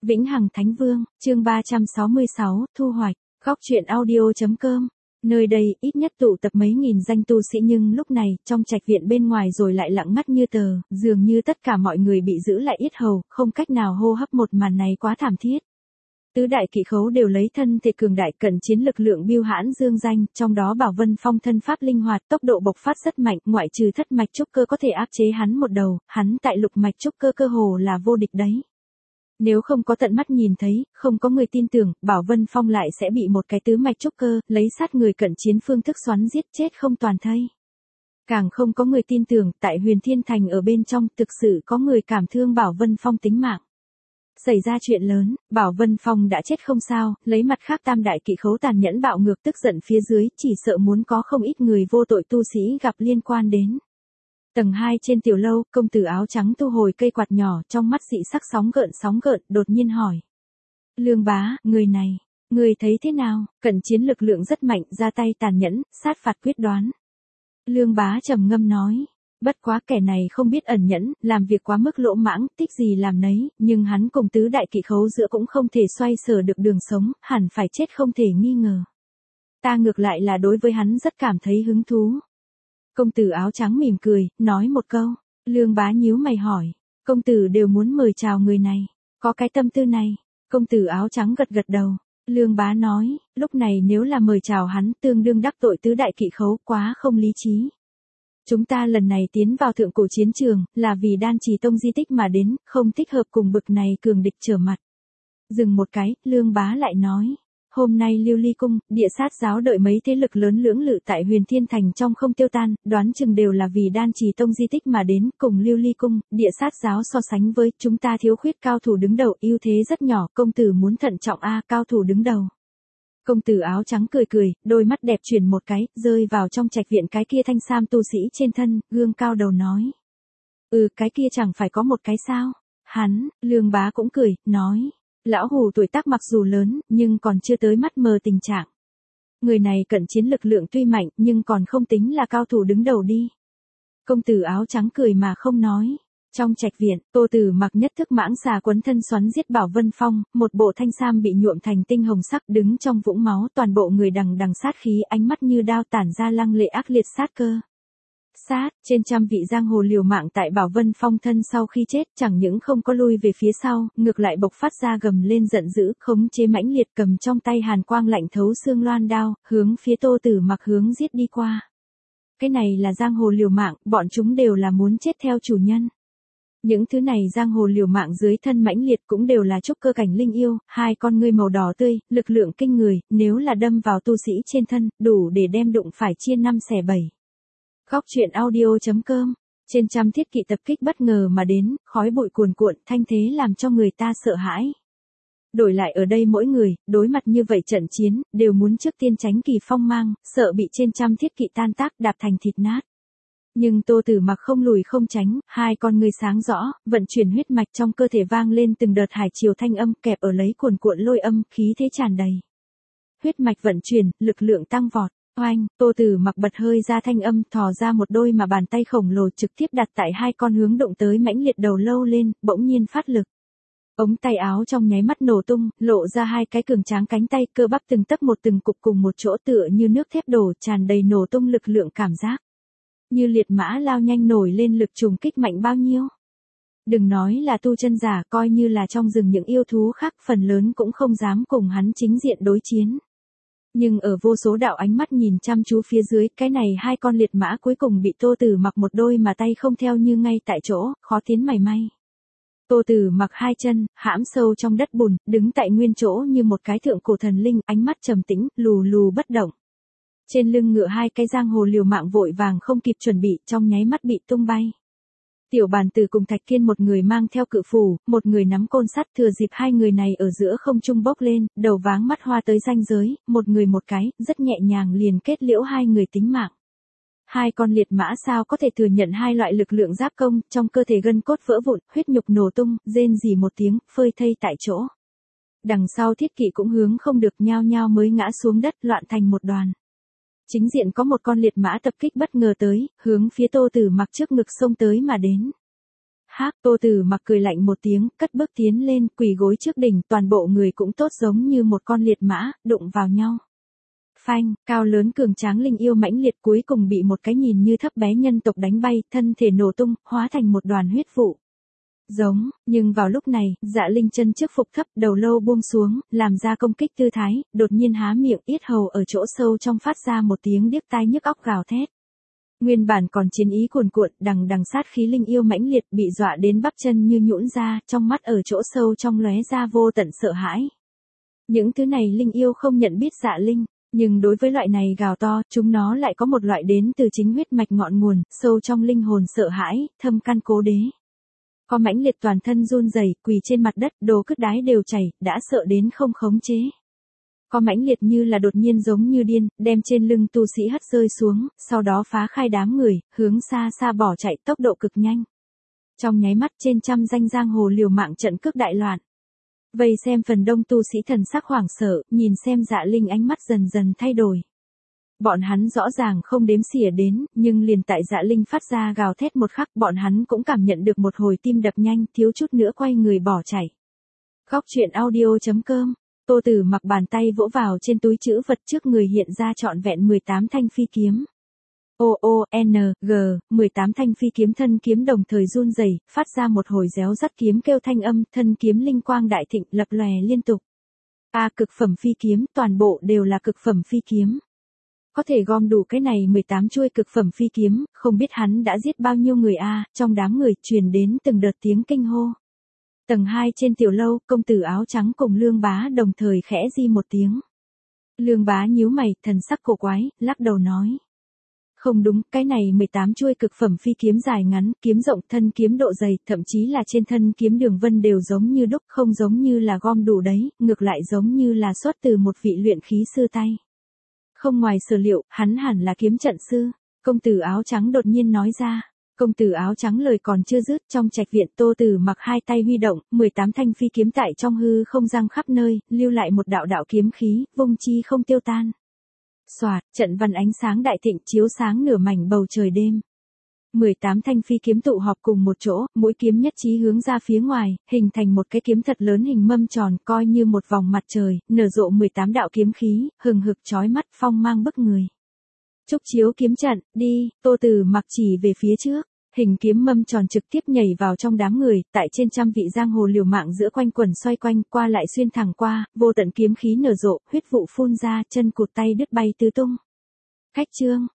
Vĩnh Hằng Thánh Vương, chương 366, thu hoạch, góc truyện audio.com. Nơi đây, ít nhất tụ tập mấy nghìn danh tu sĩ nhưng lúc này, trong trạch viện bên ngoài rồi lại lặng ngắt như tờ, dường như tất cả mọi người bị giữ lại yết hầu, không cách nào hô hấp. Một màn này quá thảm thiết. Tứ đại kỵ khấu đều lấy thân thể cường đại cận chiến lực lượng bưu hãn dương danh, trong đó Bảo Vân Phong thân pháp linh hoạt, tốc độ bộc phát rất mạnh, ngoại trừ thất mạch trúc cơ có thể áp chế hắn một đầu, hắn tại lục mạch trúc cơ cơ hồ là vô địch đấy. Nếu không có tận mắt nhìn thấy, không có người tin tưởng, Bảo Vân Phong lại sẽ bị một cái tứ mạch trúc cơ, lấy sát người cận chiến phương thức xoắn giết chết không toàn thây. Càng không có người tin tưởng, tại Huyền Thiên Thành ở bên trong, thực sự có người cảm thương Bảo Vân Phong tính mạng. Xảy ra chuyện lớn, Bảo Vân Phong đã chết không sao, lấy mặt khác tam đại kỵ khấu tàn nhẫn bạo ngược tức giận phía dưới, chỉ sợ muốn có không ít người vô tội tu sĩ gặp liên quan đến. Tầng 2 trên tiểu lâu, công tử áo trắng thu hồi cây quạt nhỏ, trong mắt dị sắc sóng gợn, đột nhiên hỏi. Lương bá, người này, người thấy thế nào? Cận chiến lực lượng rất mạnh, ra tay tàn nhẫn, sát phạt quyết đoán. Lương bá trầm ngâm nói. Bất quá kẻ này không biết ẩn nhẫn, làm việc quá mức lỗ mãng, thích gì làm nấy, nhưng hắn cùng tứ đại kỵ khấu giữa cũng không thể xoay sở được đường sống, hẳn phải chết không thể nghi ngờ. Ta ngược lại là đối với hắn rất cảm thấy hứng thú. Công tử áo trắng mỉm cười, nói một câu. Lương bá nhíu mày hỏi. Công tử đều muốn mời chào người này. Có cái tâm tư này. Công tử áo trắng gật đầu. Lương bá nói, lúc này nếu là mời chào hắn tương đương đắc tội tứ đại kỵ khấu quá không lý trí. Chúng ta lần này tiến vào thượng cổ chiến trường, là vì Đan Trì Tông di tích mà đến, không thích hợp cùng bực này cường địch trở mặt. Dừng một cái, Lương bá lại nói. Hôm nay Lưu Ly Cung, Địa Sát Giáo đợi mấy thế lực lớn lưỡng lự tại Huyền Thiên Thành trong không tiêu tan, đoán chừng đều là vì Đan Trì Tông di tích mà đến, cùng Lưu Ly Cung, Địa Sát Giáo so sánh với, chúng ta thiếu khuyết cao thủ đứng đầu, ưu thế rất nhỏ, công tử muốn thận trọng cao thủ đứng đầu. Công tử áo trắng cười, đôi mắt đẹp chuyển một cái, rơi vào trong trạch viện cái kia thanh sam tu sĩ trên thân, gương cao đầu nói. Cái kia chẳng phải có một cái sao? Hắn, Lương bá cũng cười, nói. Lão hù tuổi tác mặc dù lớn, nhưng còn chưa tới mắt mờ tình trạng. Người này cận chiến lực lượng tuy mạnh, nhưng còn không tính là cao thủ đứng đầu đi. Công tử áo trắng cười mà không nói. Trong trạch viện, Tô Tử Mặc nhất thức mãng xà quấn thân xoắn giết Bảo Vân Phong, một bộ thanh sam bị nhuộm thành tinh hồng sắc đứng trong vũng máu, toàn bộ người đằng sát khí, ánh mắt như đao tản ra lăng lệ ác liệt sát cơ. Trên trăm vị giang hồ liều mạng tại Bảo Vân Phong thân sau khi chết, chẳng những không có lui về phía sau, ngược lại bộc phát ra gầm lên giận dữ, khống chế mãnh liệt cầm trong tay hàn quang lạnh thấu xương loan đao, hướng phía Tô Tử Mặc hướng giết đi qua. Cái này là giang hồ liều mạng, bọn chúng đều là muốn chết theo chủ nhân. Những thứ này giang hồ liều mạng dưới thân mãnh liệt cũng đều là trúc cơ cảnh linh yêu, hai con ngươi màu đỏ tươi, lực lượng kinh người, nếu là đâm vào tu sĩ trên thân, đủ để đem đụng phải chia 5 xẻ 7. Góc truyện audio.com. Trên trăm thiết kỵ tập kích bất ngờ mà đến, khói bụi cuồn cuộn, thanh thế làm cho người ta sợ hãi. Đổi lại ở đây mỗi người, đối mặt như vậy trận chiến, đều muốn trước tiên tránh kỳ phong mang, sợ bị trên trăm thiết kỵ tan tác đạp thành thịt nát. Nhưng Tô Tử Mặc không lùi không tránh, hai con ngươi sáng rõ, vận chuyển huyết mạch trong cơ thể vang lên từng đợt hải triều thanh âm kẹp ở lấy cuồn cuộn lôi âm, khí thế tràn đầy. Huyết mạch vận chuyển, lực lượng tăng vọt. Oanh, Tô Tử Mặc bật hơi ra thanh âm, thò ra một đôi mà bàn tay khổng lồ trực tiếp đặt tại hai con hướng động tới mãnh liệt đầu lâu lên, bỗng nhiên phát lực. Ống tay áo trong nháy mắt nổ tung, lộ ra hai cái cường tráng cánh tay, cơ bắp từng tấc một từng cục cùng một chỗ tựa như nước thép đổ, tràn đầy nổ tung lực lượng cảm giác. Như liệt mã lao nhanh nổi lên, lực trùng kích mạnh bao nhiêu. Đừng nói là tu chân giả, coi như là trong rừng những yêu thú khác, phần lớn cũng không dám cùng hắn chính diện đối chiến. Nhưng ở vô số đạo ánh mắt nhìn chăm chú phía dưới, cái này hai con liệt mã cuối cùng bị Tô Tử Mặc một đôi mà tay không theo như ngay tại chỗ, khó tiến mảy may. Tô Tử Mặc hai chân, hãm sâu trong đất bùn, đứng tại nguyên chỗ như một cái thượng cổ thần linh, ánh mắt trầm tĩnh, lù bất động. Trên lưng ngựa hai cái giang hồ liều mạng vội vàng không kịp chuẩn bị, trong nháy mắt bị tung bay. Tiểu Bàn Tử cùng Thạch Kiên một người mang theo cự phủ, một người nắm côn sắt, thừa dịp hai người này ở giữa không trung bốc lên, đầu váng mắt hoa tới ranh giới, một người một cái, rất nhẹ nhàng liền kết liễu hai người tính mạng. Hai con liệt mã sao có thể thừa nhận hai loại lực lượng giáp công, trong cơ thể gân cốt vỡ vụn, huyết nhục nổ tung, rên rỉ một tiếng, phơi thây tại chỗ. Đằng sau thiết kỵ cũng hướng không được, nhao nhao mới ngã xuống đất, loạn thành một đoàn. Chính diện có một con liệt mã tập kích bất ngờ tới, hướng phía Tô Tử Mặc trước ngực xông tới mà đến. Hác, Tô Tử Mặc cười lạnh một tiếng, cất bước tiến lên, quỳ gối trước đỉnh, toàn bộ người cũng tốt giống như một con liệt mã, đụng vào nhau. Phanh, cao lớn cường tráng linh yêu mãnh liệt cuối cùng bị một cái nhìn như thấp bé nhân tộc đánh bay, thân thể nổ tung, hóa thành một đoàn huyết vụ. Giống, nhưng vào lúc này, Dạ Linh chân trước phục thấp, đầu lâu buông xuống, làm ra công kích tư thái, đột nhiên há miệng, yết hầu ở chỗ sâu trong phát ra một tiếng điếc tai nhức óc gào thét. Nguyên bản còn chiến ý cuồn cuộn, đằng đằng sát khí linh yêu mãnh liệt, bị dọa đến bắp chân như nhũn ra, trong mắt ở chỗ sâu trong lóe ra vô tận sợ hãi. Những thứ này linh yêu không nhận biết Dạ Linh, nhưng đối với loại này gào to, chúng nó lại có một loại đến từ chính huyết mạch ngọn nguồn, sâu trong linh hồn sợ hãi, thâm căn cố đế. Có mãnh liệt toàn thân run rẩy, quỳ trên mặt đất, đồ cứt đái đều chảy, đã sợ đến không khống chế. Có mãnh liệt như là đột nhiên giống như điên, đem trên lưng tu sĩ hất rơi xuống, sau đó phá khai đám người, hướng xa xa bỏ chạy tốc độ cực nhanh. Trong nháy mắt trên trăm danh giang hồ liều mạng trận cước đại loạn. Vây xem phần đông tu sĩ thần sắc hoảng sợ, nhìn xem Dạ Linh ánh mắt dần dần thay đổi. Bọn hắn rõ ràng không đếm xỉa đến, nhưng liền tại Dạ Linh phát ra gào thét một khắc, bọn hắn cũng cảm nhận được một hồi tim đập nhanh, thiếu chút nữa quay người bỏ chạy. Góc truyện audio.com, Tô Tử Mặc bàn tay vỗ vào trên túi trữ vật trước người hiện ra trọn vẹn 18 thanh phi kiếm. O-O-N-G, 18 thanh phi kiếm thân kiếm đồng thời run rẩy, phát ra một hồi réo rắt kiếm kêu thanh âm, thân kiếm linh quang đại thịnh, lập lòe liên tục. Cực phẩm phi kiếm, toàn bộ đều là cực phẩm phi kiếm. Có thể gom đủ cái này 18 chuôi cực phẩm phi kiếm, không biết hắn đã giết bao nhiêu người trong đám người truyền đến từng đợt tiếng kinh hô. Tầng 2 trên tiểu lâu, công tử áo trắng cùng Lương Bá đồng thời khẽ di một tiếng. Lương Bá nhíu mày, thần sắc cổ quái, lắc đầu nói. Không đúng, cái này 18 chuôi cực phẩm phi kiếm dài ngắn, kiếm rộng, thân kiếm độ dày, thậm chí là trên thân kiếm đường vân đều giống như đúc, không giống như là gom đủ đấy, ngược lại giống như là xuất từ một vị luyện khí sư tay. Không ngoài sở liệu, hắn hẳn là kiếm trận sư, công tử áo trắng đột nhiên nói ra. Công tử áo trắng lời còn chưa dứt, trong trạch viện Tô Tử Mặc hai tay huy động, 18 thanh phi kiếm tại trong hư không giăng khắp nơi, lưu lại một đạo đạo kiếm khí, vung chi không tiêu tan. Soạt, trận văn ánh sáng đại thịnh chiếu sáng nửa mảnh bầu trời đêm. 18 thanh phi kiếm tụ họp cùng một chỗ, mỗi kiếm nhất chí hướng ra phía ngoài, hình thành một cái kiếm thật lớn hình mâm tròn, coi như một vòng mặt trời, nở rộ 18 đạo kiếm khí, hừng hực chói mắt, phong mang bức người. Trúc chiếu kiếm trận, đi, Tô Tử Mặc chỉ về phía trước, hình kiếm mâm tròn trực tiếp nhảy vào trong đám người, tại trên trăm vị giang hồ liều mạng giữa quanh quẩn xoay quanh, qua lại xuyên thẳng qua, vô tận kiếm khí nở rộ, huyết vụ phun ra, chân cụt tay đứt bay tứ tung. Khách trương,